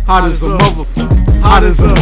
Hot as a motherfucker. Hot as a.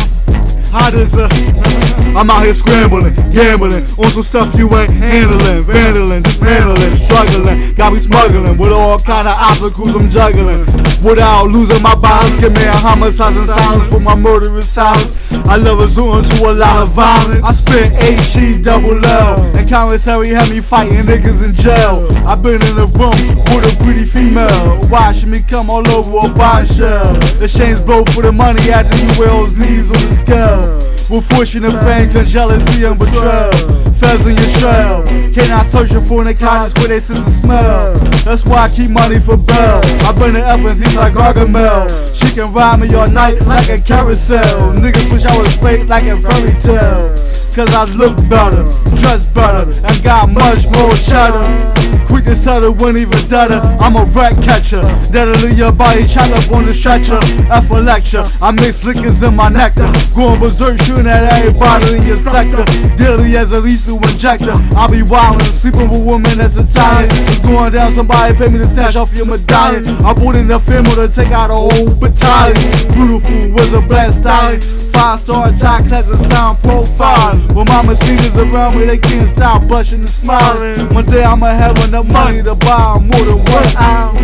I'm out here scrambling, gambling on some stuff you ain't handling, vandling, dismantling, struggling. Got me smuggling with all kind of obstacles I'm juggling. Without losing my balance, committing homicides and silence with my murderous silence. I love resorting to a lot of violence. I spit HE-double-L, and commissary had me fighting niggas in jail. I've been in a room with a pretty female, watching me come all over a bombshell. The chains blow for the money after you wear Z's on the scale. With fortune and fame, cause jealousy and betrayal. Feds in your trail, cannot search for an economist where they sense of smell. That's why I keep money for bail. I bring the F&Z's like Gargamel. She can ride me all night like a carousel. Niggas wish I was fake like a fairy tale. Cause I look better, dress better, and got much more cheddar. Quick to settle when even deader. I'm a rat catcher, that'll leave your body chopped up on the stretcher. F a lecture, I mix liquors in my nectar. Going berserk, shooting at everybody in your sector. Daily as a lethal injector. I'll be wildin', sleeping with women that's Italian. It's going down, somebody pay me to stash off your medallion. I brought in the film to take out a whole battalion. Beautiful was a black stallion. 5-star top class and sound profile. When my machines around me, they can't stop blushing and smiling. One day I'ma have enough money to buy more than one ounce.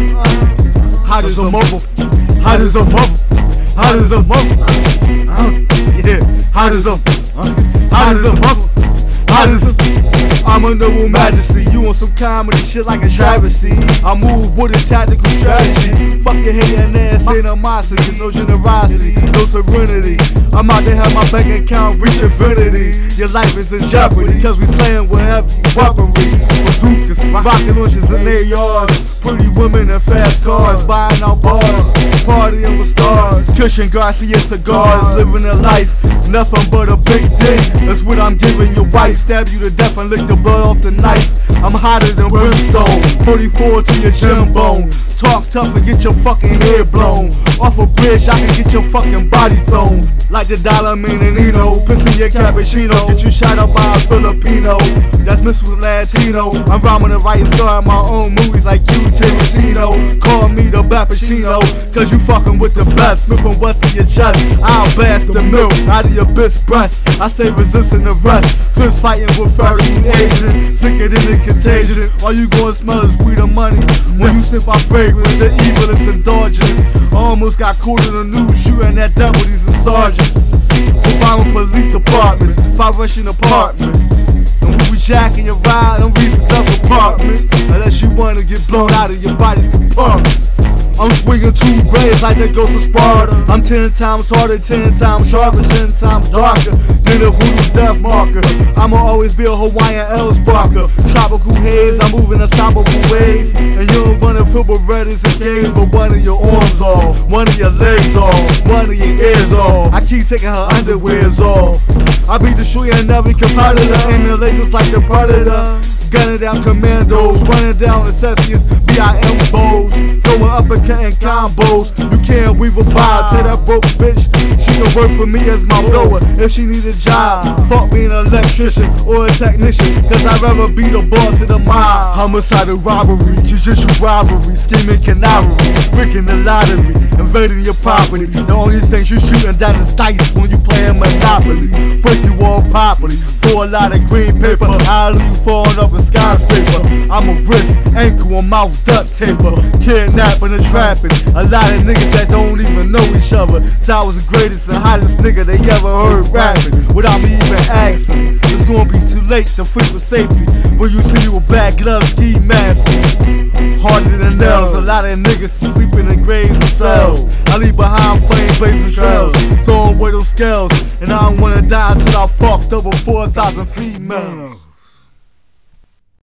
Hot as a motherfucker. Hot as a motherfucker. Hot as a motherfucker. Yeah. Hot as a. Hot as a motherfucker. Hot as a. I'm a noble majesty. You on some comedy shit like a travesty. I move with a tactical strategy. Fuck your hating ass animosity. No generosity, no serenity. I'm out to have my bank account reach infinity. Your life is in jeopardy, cause we slaying with heavy weaponry. Bazookas, rocket launches in their yards. Pretty women and fast cars, buying out bars, partying with stars. Cushion Garcia cigars, living a life, nothing but a big dick. That's what I'm giving your wife. Stab you to death and lick the blood off the knife. I'm hotter than brimstone, 44 to your chin bone. Talk tough and get your fucking head blown. Off a bridge, I can get your fucking body thrown. Like the dollar Menino, pissing your cappuccino. Get you shot up by a Filipino. That's mixed with Latino. I'm rhyming and writing, starring my own movies like you, Tarantino. Call me the Bappuccino, cause you fucking with the best. Smith and West in your chest, I'll blast the milk out of your bitch breast. I say resisting the rest. Fist fighting with 30 Asian, sicker than the contagion. All you gonna smell is weed and money. When you sip my fragrance, the evil is indulgent. Almost got caught in the news shooting at deputies and sergeants. Obama police departments, 5 Russian apartments. And we jacking your ride on recent apartments. Unless you wanna get blown out of your body's compartments. I'm swinging 2 blades like that ghost of Sparta. I'm 10 times harder, 10 times sharper, 10 times darker than a voodoo death marker. I'ma always be a Hawaiian L sparker. Tropical haze, I'm moving unstoppable ways. And you don't wanna feel Berettas and games, but one of your arms off, one of your legs off, one of your ears off. I keep taking her underwears off. I beat the shooter and every competitor, aiming lasers like the Predator. Gunning down commandos, running down Necessius, BIM bows, throwing uppercut and combos. You can't weave a bar, tell that broke bitch she can work for me as my blower if she need a job. Fuck me an electrician or a technician, cause I'd rather be the boss of the mob. Homicidal robbery, judicial robbery, scheming canary, breaking the lottery, invading your property. The only thing you shooting down is dice when you playing Monopoly. Break you all properly for a lot of green paper. I'll leave you falling off a skyscraper. I'm a wrist, ankle, and mouth duct taper. Kidnapping and trapping a lot of niggas that don't even know each other. So I was the greatest and hottest nigga they ever heard rapping without me even asking. It's gonna be too late to free for safety when you see you with black gloves, ski mask, harder than nails. A lot of niggas sleeping in graves and cells. I leave behind flame blazing trails, throwing away those scales, and I don't wanna die until I fucked over 4,000 females.